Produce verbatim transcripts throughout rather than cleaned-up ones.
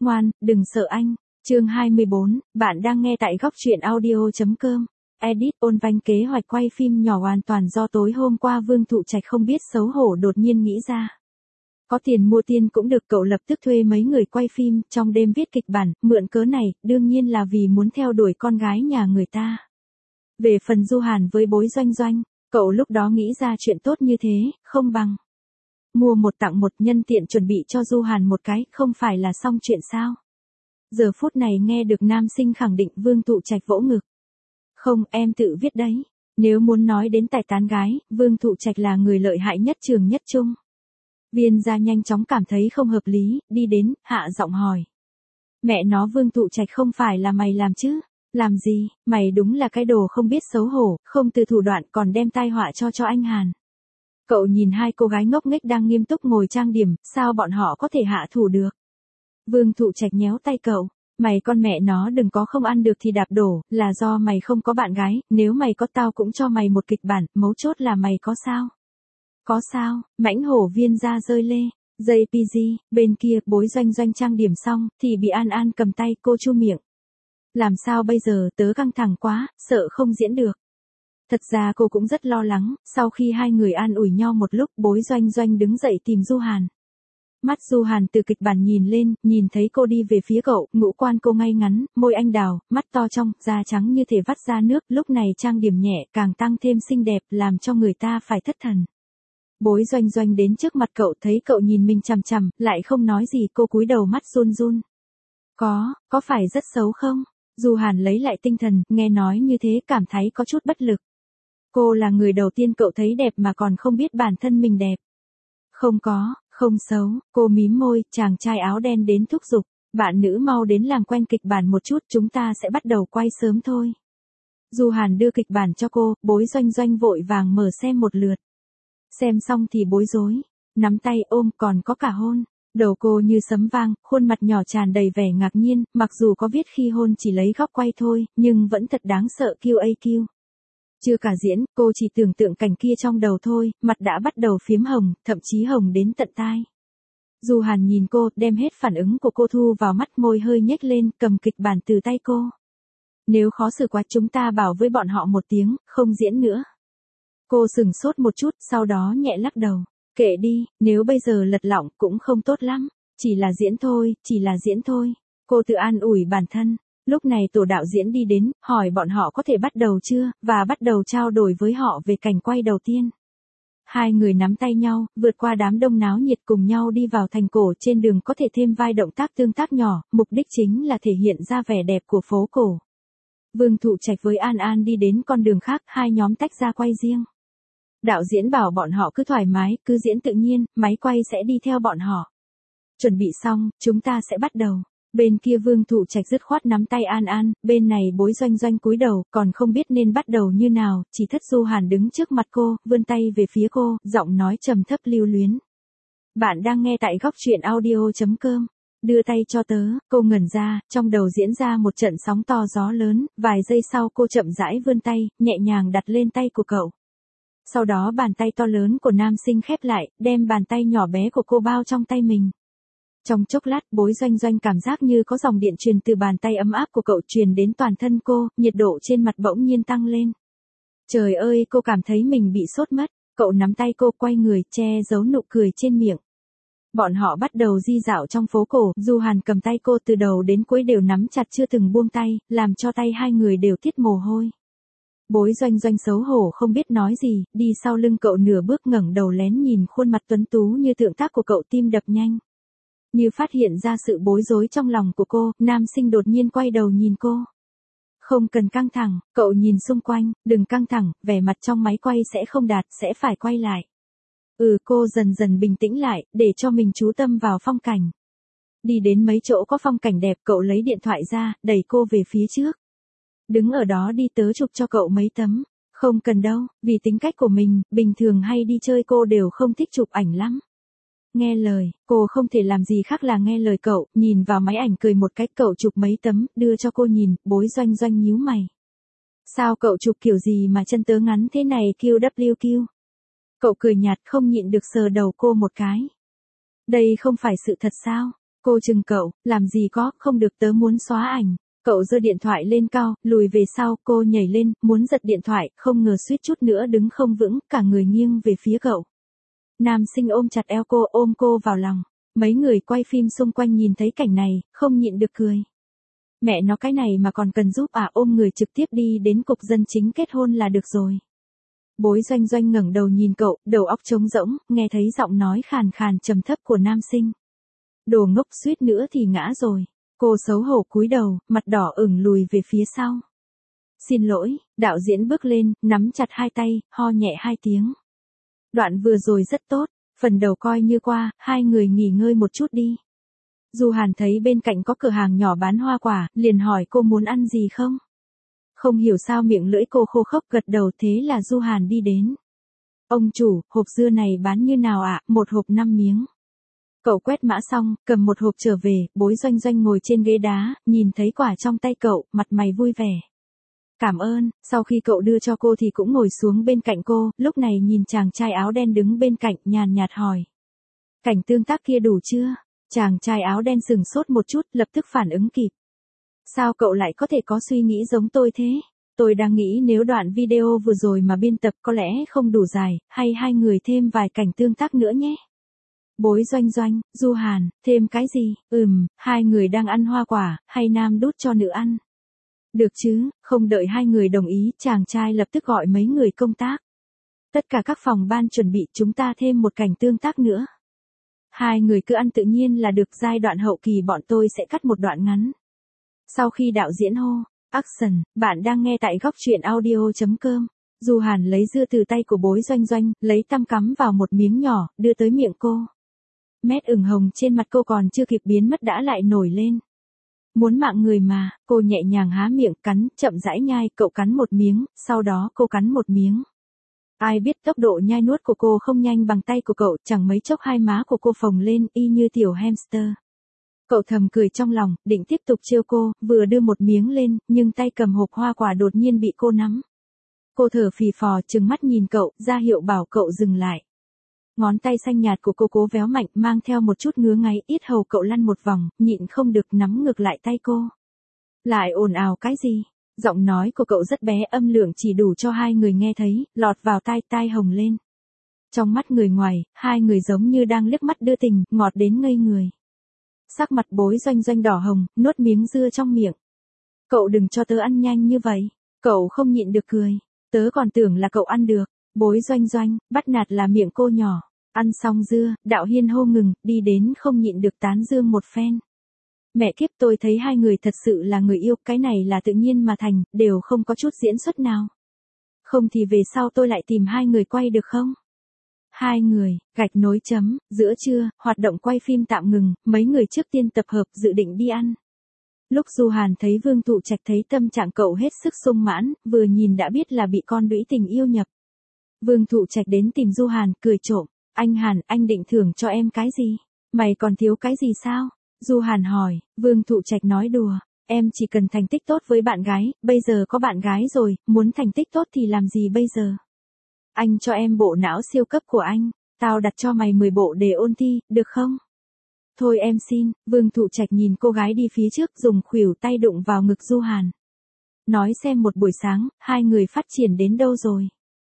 Ngoan, đừng sợ anh. Chương hai mươi bốn, bạn đang nghe tại góc truyện audio.com. Edit ôn vanh kế hoạch quay phim nhỏ hoàn toàn do tối hôm qua Vương Thụ Trạch không biết xấu hổ đột nhiên nghĩ ra. Có tiền mua tiên cũng được, cậu lập tức thuê mấy người quay phim, trong đêm viết kịch bản, mượn cớ này, đương nhiên là vì muốn theo đuổi con gái nhà người ta. Về phần Du Hàn với Bối Doanh Doanh, cậu lúc đó nghĩ ra chuyện tốt như thế, không bằng mua một tặng một, nhân tiện chuẩn bị cho Du Hàn một cái, không phải là xong chuyện sao? Giờ phút này nghe được nam sinh khẳng định, Vương Thụ Trạch vỗ ngực. Không, em tự viết đấy. Nếu muốn nói đến tài tán gái, Vương Thụ Trạch là người lợi hại nhất trường nhất trung. Viên gia nhanh chóng cảm thấy không hợp lý, đi đến, hạ giọng hỏi. Mẹ nó, Vương Thụ Trạch, không phải là mày làm chứ? Làm gì, mày đúng là cái đồ không biết xấu hổ, không từ thủ đoạn còn đem tai họa cho cho anh Hàn. Cậu nhìn hai cô gái ngốc nghếch đang nghiêm túc ngồi trang điểm, sao bọn họ có thể hạ thủ được? Vương Thụ Trạch nhéo tay cậu. Mày con mẹ nó đừng có không ăn được thì đạp đổ, là do mày không có bạn gái, nếu mày có tao cũng cho mày một kịch bản, mấu chốt là mày có sao? Có sao? Mãnh hổ Viên ra rơi lê. jê pê giê, bên kia, Bối Doanh Doanh trang điểm xong, thì bị An An cầm tay, cô chu miệng. Làm sao bây giờ, tớ căng thẳng quá, sợ không diễn được. Thật ra cô cũng rất lo lắng, sau khi hai người an ủi nhau một lúc, Bối Doanh Doanh đứng dậy tìm Du Hàn. Mắt Du Hàn từ kịch bản nhìn lên, nhìn thấy cô đi về phía cậu, ngũ quan cô ngay ngắn, môi anh đào, mắt to trong, da trắng như thể vắt ra nước, lúc này trang điểm nhẹ, càng tăng thêm xinh đẹp, làm cho người ta phải thất thần. Bối Doanh Doanh đến trước mặt cậu, thấy cậu nhìn mình chằm chằm, lại không nói gì, cô cúi đầu, mắt run run. Có, có phải rất xấu không? Du Hàn lấy lại tinh thần, nghe nói như thế cảm thấy có chút bất lực. Cô là người đầu tiên cậu thấy đẹp mà còn không biết bản thân mình đẹp. Không có, không xấu, cô mím môi, chàng trai áo đen đến thúc giục. Bạn nữ mau đến làm quen kịch bản một chút, chúng ta sẽ bắt đầu quay sớm thôi. Du Hàn đưa kịch bản cho cô, Bối Doanh Doanh vội vàng mở xem một lượt. Xem xong thì bối rối, nắm tay ôm, còn có cả hôn. Đầu cô như sấm vang, khuôn mặt nhỏ tràn đầy vẻ ngạc nhiên, mặc dù có viết khi hôn chỉ lấy góc quay thôi, nhưng vẫn thật đáng sợ. quy a quy. Chưa cả diễn, cô chỉ tưởng tượng cảnh kia trong đầu thôi, mặt đã bắt đầu phiếm hồng, thậm chí hồng đến tận tai. Du Hàn nhìn cô, đem hết phản ứng của cô thu vào mắt, môi hơi nhếch lên, cầm kịch bản từ tay cô. Nếu khó xử quá chúng ta bảo với bọn họ một tiếng, không diễn nữa. Cô sừng sốt một chút, sau đó nhẹ lắc đầu. Kệ đi, nếu bây giờ lật lọng cũng không tốt lắm. Chỉ là diễn thôi, chỉ là diễn thôi. Cô tự an ủi bản thân. Lúc này tổ đạo diễn đi đến, hỏi bọn họ có thể bắt đầu chưa, và bắt đầu trao đổi với họ về cảnh quay đầu tiên. Hai người nắm tay nhau, vượt qua đám đông náo nhiệt cùng nhau đi vào thành cổ, trên đường có thể thêm vai động tác tương tác nhỏ, mục đích chính là thể hiện ra vẻ đẹp của phố cổ. Vương Thụ Trạch với An An đi đến con đường khác, hai nhóm tách ra quay riêng. Đạo diễn bảo bọn họ cứ thoải mái, cứ diễn tự nhiên, máy quay sẽ đi theo bọn họ. Chuẩn bị xong, chúng ta sẽ bắt đầu. Bên kia Vương Thụ Trạch dứt khoát nắm tay An An, bên này Bối Doanh Doanh cúi đầu, còn không biết nên bắt đầu như nào, chỉ thất Du Hàn đứng trước mặt cô, vươn tay về phía cô, giọng nói trầm thấp lưu luyến. Bạn đang nghe tại góc truyện audio.com. Đưa tay cho tớ, cô ngẩn ra, trong đầu diễn ra một trận sóng to gió lớn, vài giây sau cô chậm rãi vươn tay, nhẹ nhàng đặt lên tay của cậu. Sau đó bàn tay to lớn của nam sinh khép lại, đem bàn tay nhỏ bé của cô bao trong tay mình. Trong chốc lát, Bối Doanh Doanh cảm giác như có dòng điện truyền từ bàn tay ấm áp của cậu truyền đến toàn thân cô, nhiệt độ trên mặt bỗng nhiên tăng lên. Trời ơi, cô cảm thấy mình bị sốt mất, cậu nắm tay cô quay người, che giấu nụ cười trên miệng. Bọn họ bắt đầu di dạo trong phố cổ, Du Hàn cầm tay cô từ đầu đến cuối đều nắm chặt chưa từng buông tay, làm cho tay hai người đều tiết mồ hôi. Bối Doanh Doanh xấu hổ không biết nói gì, đi sau lưng cậu nửa bước ngẩng đầu lén nhìn khuôn mặt tuấn tú như tượng tác của cậu, tim đập nhanh. Như phát hiện ra sự bối rối trong lòng của cô, nam sinh đột nhiên quay đầu nhìn cô. Không cần căng thẳng, cậu nhìn xung quanh, đừng căng thẳng, vẻ mặt trong máy quay sẽ không đạt, sẽ phải quay lại. Ừ, cô dần dần bình tĩnh lại, để cho mình chú tâm vào phong cảnh. Đi đến mấy chỗ có phong cảnh đẹp, cậu lấy điện thoại ra, đẩy cô về phía trước. Đứng ở đó đi, tớ chụp cho cậu mấy tấm. Không cần đâu, vì tính cách của mình, bình thường hay đi chơi cô đều không thích chụp ảnh lắm. Nghe lời, cô không thể làm gì khác là nghe lời cậu, nhìn vào máy ảnh cười một cách, cậu chụp mấy tấm, đưa cho cô nhìn, Bối Doanh Doanh nhíu mày. Sao cậu chụp kiểu gì mà chân tớ ngắn thế này, quy vê kép quy. Cậu cười nhạt, không nhịn được sờ đầu cô một cái. Đây không phải sự thật sao? Cô chừng cậu, làm gì có, không được, tớ muốn xóa ảnh. Cậu giơ điện thoại lên cao, lùi về sau, cô nhảy lên, muốn giật điện thoại, không ngờ suýt chút nữa đứng không vững, cả người nghiêng về phía cậu. Nam sinh ôm chặt eo cô, ôm cô vào lòng. Mấy người quay phim xung quanh nhìn thấy cảnh này, không nhịn được cười. Mẹ nó cái này mà còn cần giúp à, ôm người trực tiếp đi đến cục dân chính kết hôn là được rồi. Bối Doanh Doanh ngẩng đầu nhìn cậu, đầu óc trống rỗng, nghe thấy giọng nói khàn khàn trầm thấp của nam sinh. Đồ ngốc, suýt nữa thì ngã rồi. Cô xấu hổ cúi đầu, mặt đỏ ửng lùi về phía sau. Xin lỗi, đạo diễn bước lên, nắm chặt hai tay, ho nhẹ hai tiếng. Đoạn vừa rồi rất tốt, phần đầu coi như qua, hai người nghỉ ngơi một chút đi. Du Hàn thấy bên cạnh có cửa hàng nhỏ bán hoa quả, liền hỏi cô muốn ăn gì không? Không hiểu sao miệng lưỡi cô khô khốc, gật đầu, thế là Du Hàn đi đến. Ông chủ, hộp dưa này bán như nào ạ? À? Một hộp năm miếng. Cậu quét mã xong, cầm một hộp trở về, Bối Doanh Doanh ngồi trên ghế đá, nhìn thấy quả trong tay cậu, mặt mày vui vẻ. Cảm ơn, sau khi cậu đưa cho cô thì cũng ngồi xuống bên cạnh cô, lúc này nhìn chàng trai áo đen đứng bên cạnh, nhàn nhạt hỏi. Cảnh tương tác kia đủ chưa? Chàng trai áo đen sừng sốt một chút, lập tức phản ứng kịp. Sao cậu lại có thể có suy nghĩ giống tôi thế? Tôi đang nghĩ nếu đoạn video vừa rồi mà biên tập có lẽ không đủ dài, hay hai người thêm vài cảnh tương tác nữa nhé. Bối Doanh Doanh, Du Hàn, thêm cái gì? Ừm, hai người đang ăn hoa quả, hay nam đút cho nữ ăn? Được chứ, không đợi hai người đồng ý, chàng trai lập tức gọi mấy người công tác. Tất cả các phòng ban chuẩn bị, chúng ta thêm một cảnh tương tác nữa. Hai người cứ ăn tự nhiên là được, giai đoạn hậu kỳ bọn tôi sẽ cắt một đoạn ngắn. Sau khi đạo diễn hô, action, bạn đang nghe tại góc truyện audio chấm com. Du Hàn lấy dưa từ tay của Bối Doanh Doanh, lấy tăm cắm vào một miếng nhỏ, đưa tới miệng cô. Mét ửng hồng trên mặt cô còn chưa kịp biến mất đã lại nổi lên. Muốn mạng người mà, cô nhẹ nhàng há miệng cắn, chậm rãi nhai, cậu cắn một miếng, sau đó cô cắn một miếng. Ai biết tốc độ nhai nuốt của cô không nhanh bằng tay của cậu, chẳng mấy chốc hai má của cô phồng lên, y như tiểu hamster. Cậu thầm cười trong lòng, định tiếp tục trêu cô, vừa đưa một miếng lên, nhưng tay cầm hộp hoa quả đột nhiên bị cô nắm. Cô thở phì phò, trừng mắt nhìn cậu, ra hiệu bảo cậu dừng lại. Ngón tay xanh nhạt của cô cố véo mạnh, mang theo một chút ngứa ngáy, yết hầu cậu lăn một vòng, nhịn không được nắm ngược lại tay cô. Lại ồn ào cái gì? Giọng nói của cậu rất bé, âm lượng chỉ đủ cho hai người nghe thấy, lọt vào tai, tai hồng lên. Trong mắt người ngoài, hai người giống như đang liếc mắt đưa tình, ngọt đến ngây người. Sắc mặt Bối Doanh Doanh đỏ hồng, nuốt miếng dưa trong miệng. Cậu đừng cho tớ ăn nhanh như vậy. Cậu không nhịn được cười. Tớ còn tưởng là cậu ăn được. Bối Doanh Doanh, bắt nạt là miệng cô nhỏ. Ăn xong dưa, đạo hiên hô ngừng, đi đến không nhịn được tán dương một phen. Mẹ kiếp, tôi thấy hai người thật sự là người yêu, cái này là tự nhiên mà thành, đều không có chút diễn xuất nào. Không thì về sau tôi lại tìm hai người quay được không? Hai người, gạch nối chấm, giữa trưa, hoạt động quay phim tạm ngừng, mấy người trước tiên tập hợp dự định đi ăn. Lúc Du Hàn thấy Vương Thụ Trạch thấy tâm trạng cậu hết sức sung mãn, vừa nhìn đã biết là bị con đũy tình yêu nhập. Vương Thụ Trạch đến tìm Du Hàn, cười trộm, anh Hàn, anh định thưởng cho em cái gì? Mày còn thiếu cái gì sao? Du Hàn hỏi, Vương Thụ Trạch nói đùa, em chỉ cần thành tích tốt với bạn gái, bây giờ có bạn gái rồi, muốn thành tích tốt thì làm gì bây giờ? Anh cho em bộ não siêu cấp của anh, tao đặt cho mày mười bộ để ôn thi, được không? Thôi em xin, Vương Thụ Trạch nhìn cô gái đi phía trước dùng khuỷu tay đụng vào ngực Du Hàn. Nói xem một buổi sáng, hai người phát triển đến đâu rồi?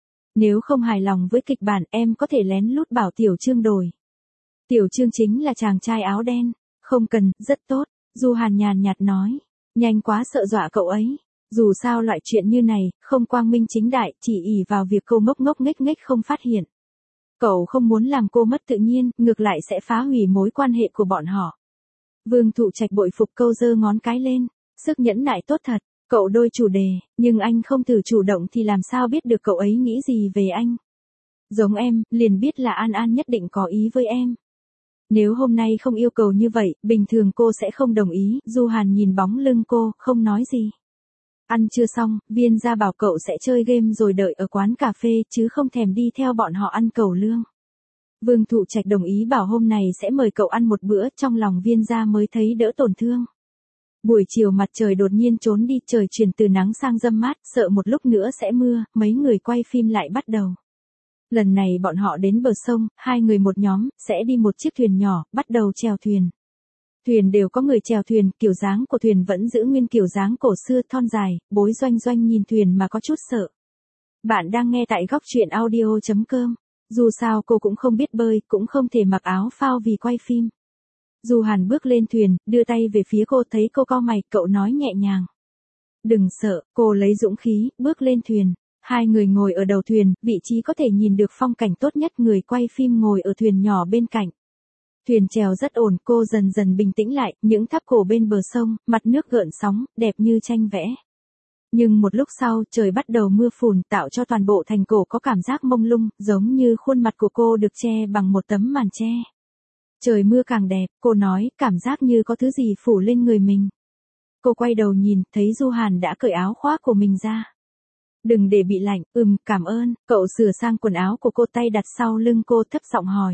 Nếu không hài lòng với kịch bản em có thể lén lút bảo Tiểu Trương đổi. Tiểu Trương chính là chàng trai áo đen. Không cần, rất tốt, Du Hàn nhàn nhạt nói. Nhanh quá sợ dọa cậu ấy. Dù sao loại chuyện như này, không quang minh chính đại, chỉ ỷ vào việc cô ngốc ngốc nghếch nghếch không phát hiện. Cậu không muốn làm cô mất tự nhiên, ngược lại sẽ phá hủy mối quan hệ của bọn họ. Vương Thụ Trạch bội phục câu giơ ngón cái lên. Sức nhẫn nại tốt thật, cậu đôi chủ đề, nhưng anh không thử chủ động thì làm sao biết được cậu ấy nghĩ gì về anh. Giống em, liền biết là An An nhất định có ý với em. Nếu hôm nay không yêu cầu như vậy, bình thường cô sẽ không đồng ý. Du Hàn nhìn bóng lưng cô, không nói gì. Ăn chưa xong, Viên Gia bảo cậu sẽ chơi game rồi đợi ở quán cà phê, chứ không thèm đi theo bọn họ ăn cẩu lương. Vương Thụ Trạch đồng ý bảo hôm này sẽ mời cậu ăn một bữa, trong lòng Viên Gia mới thấy đỡ tổn thương. Buổi chiều mặt trời đột nhiên trốn đi, trời chuyển từ nắng sang râm mát, sợ một lúc nữa sẽ mưa, mấy người quay phim lại bắt đầu. Lần này bọn họ đến bờ sông, hai người một nhóm, sẽ đi một chiếc thuyền nhỏ, bắt đầu chèo thuyền. Thuyền đều có người chèo thuyền, kiểu dáng của thuyền vẫn giữ nguyên kiểu dáng cổ xưa thon dài, Bối Doanh Doanh nhìn thuyền mà có chút sợ. Bạn đang nghe tại góc truyện audio.com. Dù sao cô cũng không biết bơi, cũng không thể mặc áo phao vì quay phim. Du Hàn bước lên thuyền, đưa tay về phía cô, thấy cô cau mày, cậu nói nhẹ nhàng. Đừng sợ, cô lấy dũng khí, bước lên thuyền. Hai người ngồi ở đầu thuyền, vị trí có thể nhìn được phong cảnh tốt nhất, người quay phim ngồi ở thuyền nhỏ bên cạnh. Thuyền chèo rất ổn, cô dần dần bình tĩnh lại, những tháp cổ bên bờ sông, mặt nước gợn sóng, đẹp như tranh vẽ. Nhưng một lúc sau, trời bắt đầu mưa phùn, tạo cho toàn bộ thành cổ có cảm giác mông lung, giống như khuôn mặt của cô được che bằng một tấm màn che. Trời mưa càng đẹp, cô nói, cảm giác như có thứ gì phủ lên người mình. Cô quay đầu nhìn, thấy Du Hàn đã cởi áo khoác của mình ra. Đừng để bị lạnh, ừm, cảm ơn, cậu sửa sang quần áo của cô, tay đặt sau lưng cô, thấp giọng hỏi.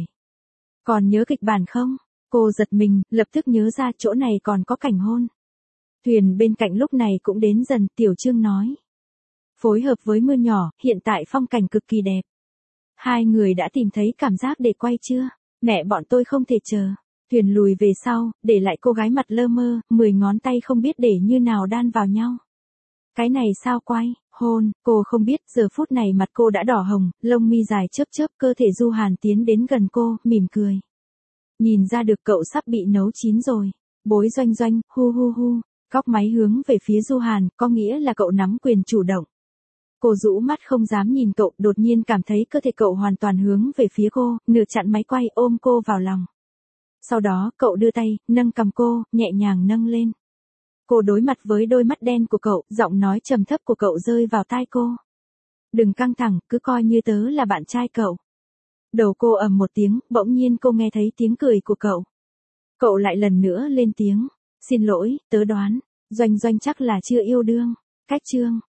Còn nhớ kịch bản không? Cô giật mình, lập tức nhớ ra chỗ này còn có cảnh hôn. Thuyền bên cạnh lúc này cũng đến dần, Tiểu Trương nói. Phối hợp với mưa nhỏ, hiện tại phong cảnh cực kỳ đẹp. Hai người đã tìm thấy cảm giác để quay chưa? Mẹ bọn tôi không thể chờ. Thuyền lùi về sau, để lại cô gái mặt lơ mơ, mười ngón tay không biết để như nào đan vào nhau. Cái này sao quay, hôn, cô không biết, giờ phút này mặt cô đã đỏ hồng, lông mi dài chớp chớp, cơ thể Du Hàn tiến đến gần cô, mỉm cười. Nhìn ra được cậu sắp bị nấu chín rồi. Bối Doanh Doanh, hu hu hu, góc máy hướng về phía Du Hàn, có nghĩa là cậu nắm quyền chủ động. Cô rũ mắt không dám nhìn cậu, đột nhiên cảm thấy cơ thể cậu hoàn toàn hướng về phía cô, nửa chặn máy quay, ôm cô vào lòng. Sau đó, cậu đưa tay, nâng cầm cô, nhẹ nhàng nâng lên. Cô đối mặt với đôi mắt đen của cậu, giọng nói trầm thấp của cậu rơi vào tai cô. Đừng căng thẳng, cứ coi như tớ là bạn trai cậu. Đầu cô ầm một tiếng, bỗng nhiên cô nghe thấy tiếng cười của cậu. Cậu lại lần nữa lên tiếng. Xin lỗi, tớ đoán, Doanh Doanh chắc là chưa yêu đương. Cách chương.